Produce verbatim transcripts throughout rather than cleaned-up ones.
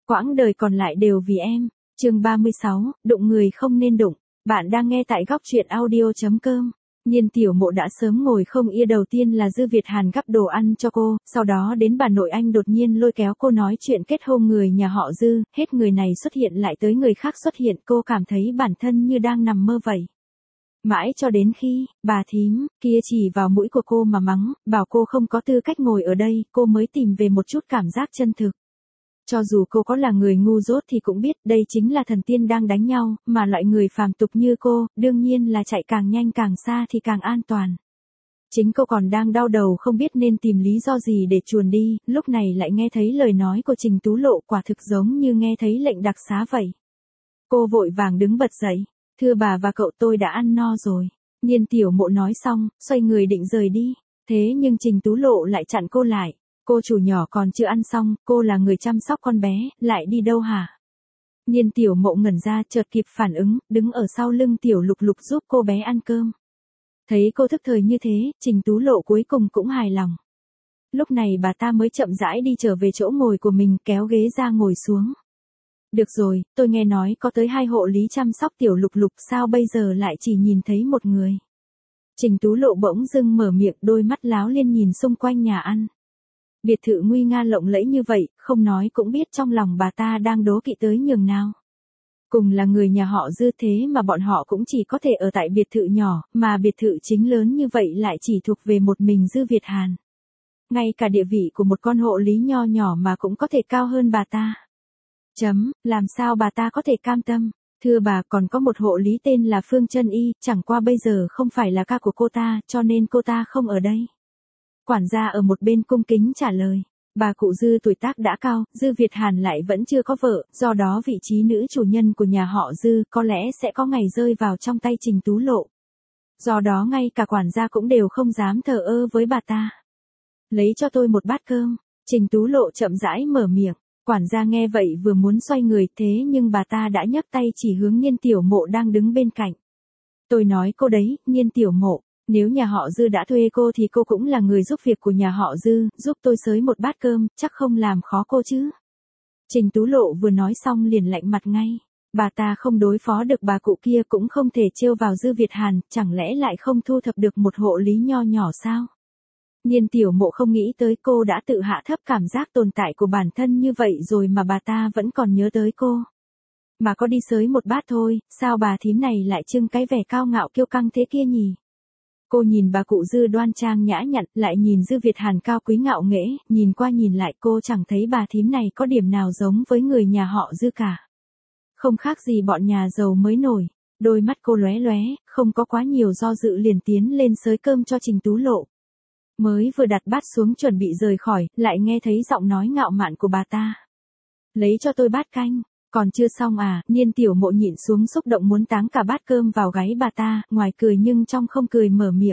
quãng đời còn lại đều vì em. Chương ba mươi sáu, đụng người không nên đụng. Bạn đang nghe tại góc truyện audio chấm com. Nhiên Tiểu Mộ đã sớm ngồi không yên, đầu tiên là Dư Việt Hàn gắp đồ ăn cho cô, sau đó đến bà nội anh đột nhiên lôi kéo cô nói chuyện kết hôn người nhà họ Dư, hết người này xuất hiện lại tới người khác xuất hiện, cô cảm thấy bản thân như đang nằm mơ vậy. Mãi cho đến khi, bà thím, kia chỉ vào mũi của cô mà mắng, bảo cô không có tư cách ngồi ở đây, cô mới tìm về một chút cảm giác chân thực. Cho dù cô có là người ngu dốt thì cũng biết đây chính là thần tiên đang đánh nhau, mà loại người phàm tục như cô, đương nhiên là chạy càng nhanh càng xa thì càng an toàn. Chính cô còn đang đau đầu không biết nên tìm lý do gì để chuồn đi, lúc này lại nghe thấy lời nói của Trình Tú Lộ, quả thực giống như nghe thấy lệnh đặc xá vậy. Cô vội vàng đứng bật dậy, thưa bà và cậu, tôi đã ăn no rồi. Nhiên Tiểu Mộ nói xong, xoay người định rời đi, thế nhưng Trình Tú Lộ lại chặn cô lại. Cô chủ nhỏ còn chưa ăn xong, cô là người chăm sóc con bé, lại đi đâu hả? Nhiên Tiểu Mộ ngẩn ra, chợt kịp phản ứng, đứng ở sau lưng Tiểu Lục Lục giúp cô bé ăn cơm. Thấy cô thức thời như thế, Trình Tú Lộ cuối cùng cũng hài lòng. Lúc này bà ta mới chậm rãi đi trở về chỗ ngồi của mình, kéo ghế ra ngồi xuống. Được rồi, tôi nghe nói có tới hai hộ lý chăm sóc Tiểu Lục Lục, sao bây giờ lại chỉ nhìn thấy một người? Trình Tú Lộ bỗng dưng mở miệng, đôi mắt láo liên nhìn xung quanh nhà ăn. Biệt thự nguy nga lộng lẫy như vậy, không nói cũng biết trong lòng bà ta đang đố kỵ tới nhường nào. Cùng là người nhà họ Dư thế mà bọn họ cũng chỉ có thể ở tại biệt thự nhỏ, mà biệt thự chính lớn như vậy lại chỉ thuộc về một mình Dư Việt Hàn. Ngay cả địa vị của một con hộ lý nho nhỏ mà cũng có thể cao hơn bà ta. Chấm, làm sao bà ta có thể cam tâm? Thưa bà, còn có một hộ lý tên là Phương Chân Y, chẳng qua bây giờ không phải là ca của cô ta, cho nên cô ta không ở đây. Quản gia ở một bên cung kính trả lời, bà cụ Dư tuổi tác đã cao, Dư Việt Hàn lại vẫn chưa có vợ, do đó vị trí nữ chủ nhân của nhà họ Dư có lẽ sẽ có ngày rơi vào trong tay Trình Tú Lộ. Do đó ngay cả quản gia cũng đều không dám thờ ơ với bà ta. Lấy cho tôi một bát cơm, Trình Tú Lộ chậm rãi mở miệng, quản gia nghe vậy vừa muốn xoay người, thế nhưng bà ta đã nhấc tay chỉ hướng Nhiên Tiểu Mộ đang đứng bên cạnh. Tôi nói cô đấy, Nhiên Tiểu Mộ. Nếu nhà họ Dư đã thuê cô thì cô cũng là người giúp việc của nhà họ Dư, giúp tôi xới một bát cơm, chắc không làm khó cô chứ. Trình Tú Lộ vừa nói xong liền lạnh mặt ngay. Bà ta không đối phó được bà cụ kia cũng không thể trêu vào Dư Việt Hàn, chẳng lẽ lại không thu thập được một hộ lý nho nhỏ sao? Nhiên Tiểu Mộ không nghĩ tới cô đã tự hạ thấp cảm giác tồn tại của bản thân như vậy rồi mà bà ta vẫn còn nhớ tới cô. Mà có đi xới một bát thôi, sao bà thím này lại trưng cái vẻ cao ngạo kiêu căng thế kia nhỉ? Cô nhìn bà cụ Dư đoan trang nhã nhặn, lại nhìn Dư Việt Hàn cao quý ngạo nghễ, nhìn qua nhìn lại cô chẳng thấy bà thím này có điểm nào giống với người nhà họ Dư cả. Không khác gì bọn nhà giàu mới nổi, đôi mắt cô lóe lóe, không có quá nhiều do dự liền tiến lên xới cơm cho Trình Tú Lộ. Mới vừa đặt bát xuống chuẩn bị rời khỏi, lại nghe thấy giọng nói ngạo mạn của bà ta. Lấy cho tôi bát canh. Còn chưa xong à, Nhiên Tiểu Mộ nhịn xuống xúc động muốn táng cả bát cơm vào gáy bà ta, ngoài cười nhưng trong không cười mở miệng.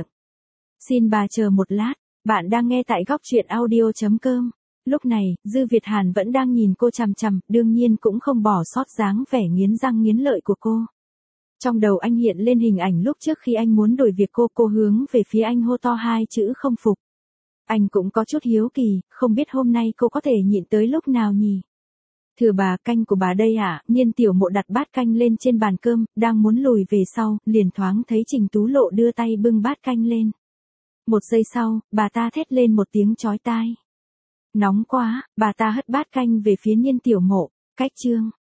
Xin bà chờ một lát, bạn đang nghe tại góc truyện audio chấm com. Lúc này, Dư Việt Hàn vẫn đang nhìn cô chằm chằm, đương nhiên cũng không bỏ sót dáng vẻ nghiến răng nghiến lợi của cô. Trong đầu anh hiện lên hình ảnh lúc trước khi anh muốn đổi việc cô, cô hướng về phía anh hô to hai chữ không phục. Anh cũng có chút hiếu kỳ, không biết hôm nay cô có thể nhịn tới lúc nào nhỉ? Thưa bà, canh của bà đây ạ. À? Nhiên Tiểu Mộ đặt bát canh lên trên bàn cơm, đang muốn lùi về sau, liền thoáng thấy Trình Tú Lộ đưa tay bưng bát canh lên. Một giây sau, bà ta thét lên một tiếng chói tai. Nóng quá, bà ta hất bát canh về phía Nhiên Tiểu Mộ, cách chương.